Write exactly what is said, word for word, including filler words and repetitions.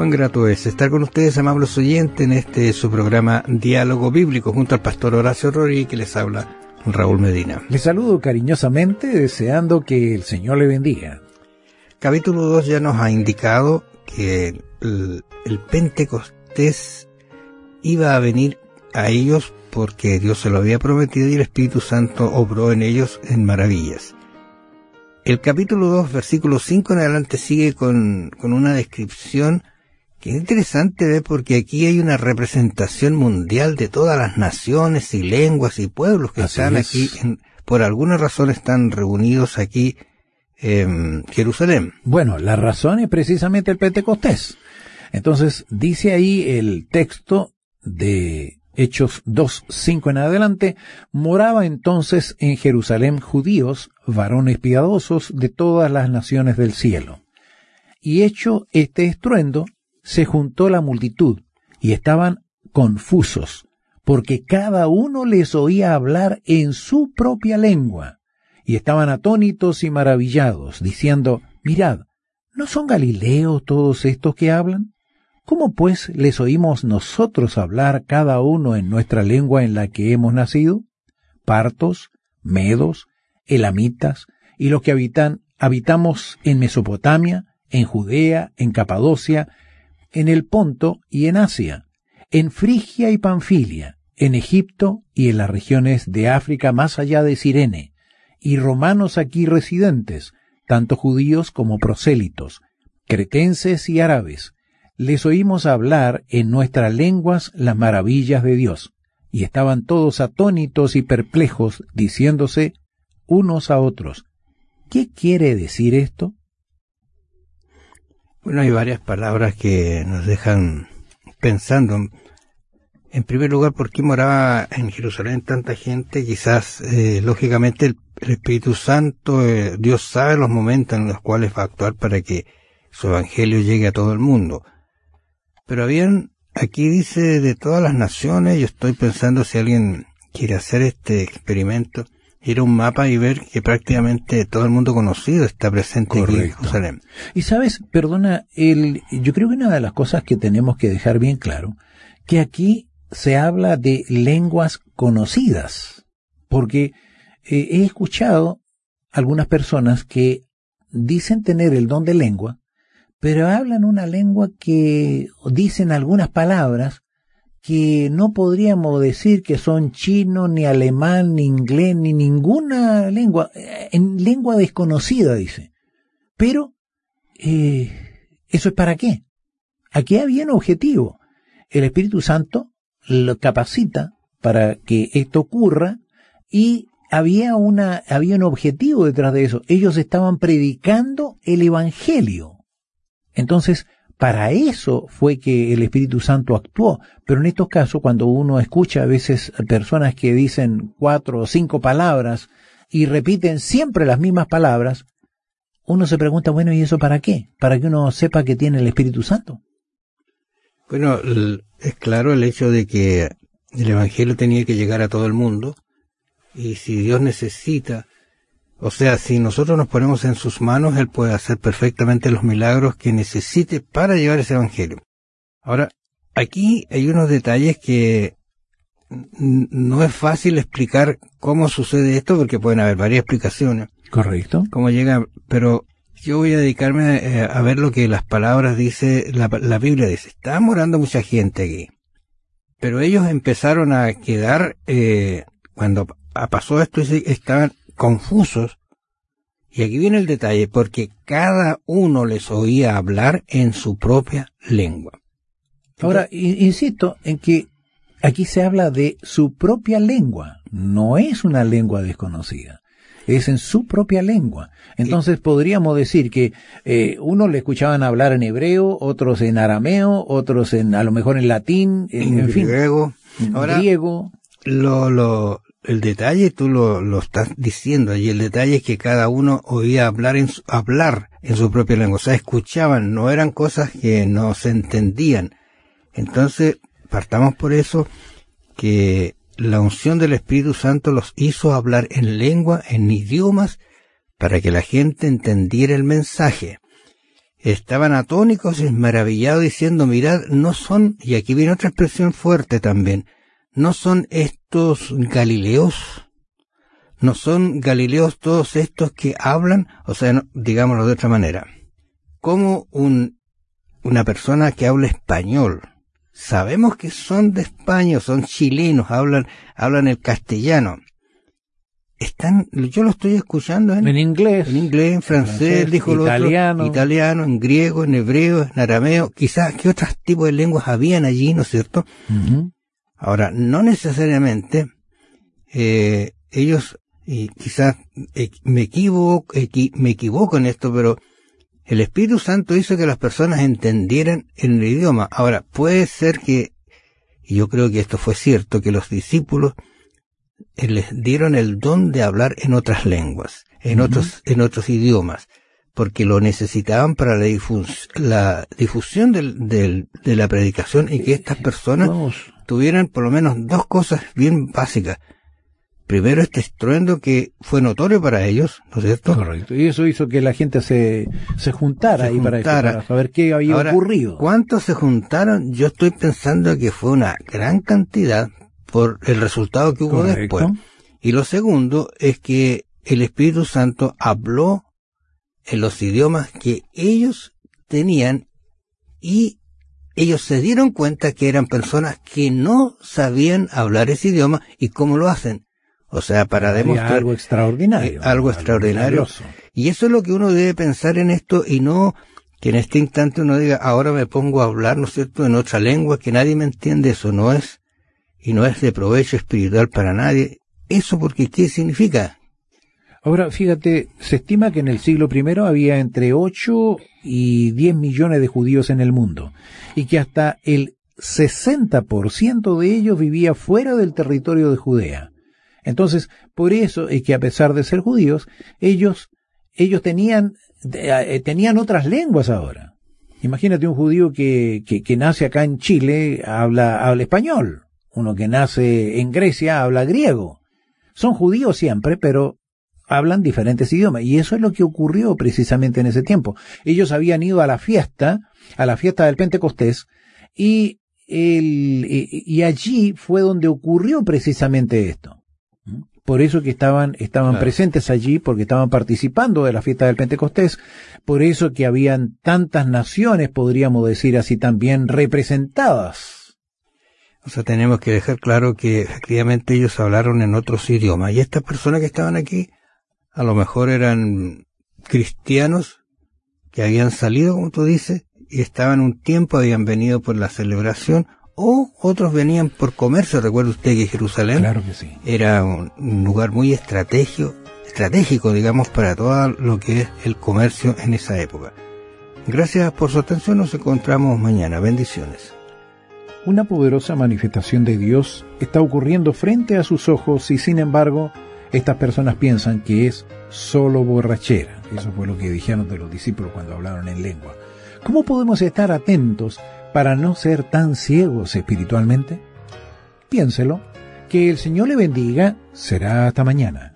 Cuán grato es estar con ustedes, amables oyentes, en este su programa Diálogo Bíblico, junto al pastor Horacio Rodríguez, que les habla Raúl Medina. Les saludo cariñosamente, deseando que el Señor le bendiga. Capítulo dos ya nos ha indicado que el, el Pentecostés iba a venir a ellos porque Dios se lo había prometido y el Espíritu Santo obró en ellos en maravillas. El capítulo dos, versículo cinco en adelante, sigue con, con una descripción que es interesante, ¿ve? Porque aquí hay una representación mundial de todas las naciones y lenguas y pueblos que Así están es. aquí, en, por alguna razón están reunidos aquí en Jerusalén. Bueno, la razón es precisamente el Pentecostés. Entonces, dice ahí el texto de Hechos dos, cinco en adelante: moraba entonces en Jerusalén judíos, varones piadosos de todas las naciones del cielo. Y hecho este estruendo, se juntó la multitud, y estaban confusos, porque cada uno les oía hablar en su propia lengua. Y estaban atónitos y maravillados, diciendo: mirad, ¿no son galileos todos estos que hablan? ¿Cómo pues les oímos nosotros hablar cada uno en nuestra lengua en la que hemos nacido? Partos, medos, elamitas, y los que habitan, habitamos en Mesopotamia, en Judea, en Capadocia, en el Ponto y en Asia, en Frigia y Panfilia, en Egipto y en las regiones de África más allá de Cirene, y romanos aquí residentes, tanto judíos como prosélitos, cretenses y árabes. Les oímos hablar en nuestras lenguas las maravillas de Dios, y estaban todos atónitos y perplejos, diciéndose unos a otros: ¿qué quiere decir esto? Bueno, hay varias palabras que nos dejan pensando. En primer lugar, ¿por qué moraba en Jerusalén tanta gente? Quizás, eh, lógicamente, el, el Espíritu Santo, eh, Dios sabe los momentos en los cuales va a actuar para que su evangelio llegue a todo el mundo. Pero habían, aquí dice, de todas las naciones. Yo estoy pensando, si alguien quiere hacer este experimento, ir a un mapa y ver que prácticamente todo el mundo conocido está presente Correcto. Aquí en Jerusalén. Y sabes, perdona, el, yo creo que una de las cosas que tenemos que dejar bien claro, que aquí se habla de lenguas conocidas, porque eh, he escuchado algunas personas que dicen tener el don de lengua, pero hablan una lengua que dicen algunas palabras que no podríamos decir que son chino, ni alemán, ni inglés, ni ninguna lengua, en lengua desconocida, dice. Pero, eh, ¿eso es para qué? Aquí había un objetivo. El Espíritu Santo lo capacita para que esto ocurra, y había una, había un objetivo detrás de eso. Ellos estaban predicando el Evangelio. Entonces, para eso fue que el Espíritu Santo actuó. Pero en estos casos, cuando uno escucha a veces personas que dicen cuatro o cinco palabras y repiten siempre las mismas palabras, uno se pregunta, bueno, ¿y eso para qué? ¿Para que uno sepa que tiene el Espíritu Santo? Bueno, es claro el hecho de que el Evangelio tenía que llegar a todo el mundo, y si Dios necesita, o sea, si nosotros nos ponemos en sus manos, Él puede hacer perfectamente los milagros que necesite para llevar ese Evangelio. Ahora, aquí hay unos detalles que no es fácil explicar cómo sucede esto, porque pueden haber varias explicaciones. Correcto. Cómo llega, pero yo voy a dedicarme a, a ver lo que las palabras dice, la, la Biblia dice. Estaba morando mucha gente aquí, pero ellos empezaron a quedar, eh, cuando pasó esto, estaban confusos, y aquí viene el detalle, porque cada uno les oía hablar en su propia lengua. Ahora, insisto en que aquí se habla de su propia lengua, no es una lengua desconocida, es en su propia lengua. Entonces podríamos decir que eh, unos le escuchaban hablar en hebreo, otros en arameo, otros en, a lo mejor en latín, en, en fin, griego. En Ahora, griego. Lo, lo, el detalle, tú lo, lo estás diciendo allí, el detalle es que cada uno oía hablar en su, hablar en su propia lengua, o sea, escuchaban, no eran cosas que no se entendían. Entonces, partamos por eso, que la unción del Espíritu Santo los hizo hablar en lengua, en idiomas, para que la gente entendiera el mensaje. estaban atónicos y maravillados diciendo, mirad, no son, y aquí viene otra expresión fuerte también, no son estos galileos, no son galileos todos estos que hablan, o sea, no, digámoslo de otra manera, como un, una persona que habla español, sabemos que son de España, son chilenos, hablan, hablan el castellano, están, yo lo estoy escuchando en, en inglés, en inglés, en francés, francés dijo el italiano, otro, italiano, en griego, en hebreo, en arameo, quizás qué otros tipos de lenguas habían allí, ¿no es cierto? Uh-huh. Ahora, no necesariamente eh, ellos, y quizás eh, me equivoco, equi, me equivoco en esto, pero el Espíritu Santo hizo que las personas entendieran el idioma. Ahora, puede ser que, y yo creo que esto fue cierto, que los discípulos les dieron el don de hablar en otras lenguas, en uh-huh. otros, en otros idiomas, porque lo necesitaban para la, difus, la difusión del, del, de la predicación y que estas personas Vamos. tuvieran por lo menos dos cosas bien básicas. Primero, este estruendo que fue notorio para ellos, ¿no es cierto? Correcto. Y eso hizo que la gente se, se juntara se ahí juntara. Para, eso, para saber qué había Ahora, ocurrido. ¿cuántos se juntaron? Yo estoy pensando que fue una gran cantidad por el resultado que hubo Correcto. después. Y lo segundo es que el Espíritu Santo habló en los idiomas que ellos tenían y ellos se dieron cuenta que eran personas que no sabían hablar ese idioma y cómo lo hacen. O sea, para Había demostrar algo extraordinario. Eh, algo, algo extraordinario. Maravilloso. Y eso es lo que uno debe pensar en esto y no que en este instante uno diga, ahora me pongo a hablar, ¿no es cierto?, en otra lengua, que nadie me entiende. Eso no es, y no es de provecho espiritual para nadie. Eso porque, ¿qué significa? Ahora, fíjate, se estima que en el siglo primero había entre ocho y diez millones de judíos en el mundo, y que hasta el sesenta por ciento de ellos vivía fuera del territorio de Judea. Entonces, por eso es que a pesar de ser judíos, ellos, ellos tenían, eh, tenían otras lenguas ahora. Imagínate un judío que, que, que nace acá en Chile, habla, habla español. Uno que nace en Grecia habla griego. Son judíos siempre, pero hablan diferentes idiomas. Y eso es lo que ocurrió precisamente en ese tiempo. Ellos habían ido a la fiesta, a la fiesta del Pentecostés, y, el, y allí fue donde ocurrió precisamente esto. Por eso que estaban, estaban claro. presentes allí, porque estaban participando de la fiesta del Pentecostés, por eso que habían tantas naciones, podríamos decir así también, representadas. O sea, tenemos que dejar claro que efectivamente ellos hablaron en otros idiomas, y estas personas que estaban aquí, a lo mejor eran cristianos que habían salido, como tú dices, y estaban un tiempo, habían venido por la celebración, o otros venían por comercio. Recuerda usted que Jerusalén claro que sí. era un, un lugar muy estratégico, estratégico, digamos, para todo lo que es el comercio en esa época. Gracias por su atención, nos encontramos mañana. Bendiciones. Una poderosa manifestación de Dios está ocurriendo frente a sus ojos y, sin embargo, estas personas piensan que es solo borrachera. Eso fue lo que dijeron de los discípulos cuando hablaron en lengua. ¿Cómo podemos estar atentos para no ser tan ciegos espiritualmente? Piénselo. Que el Señor le bendiga. Será hasta mañana.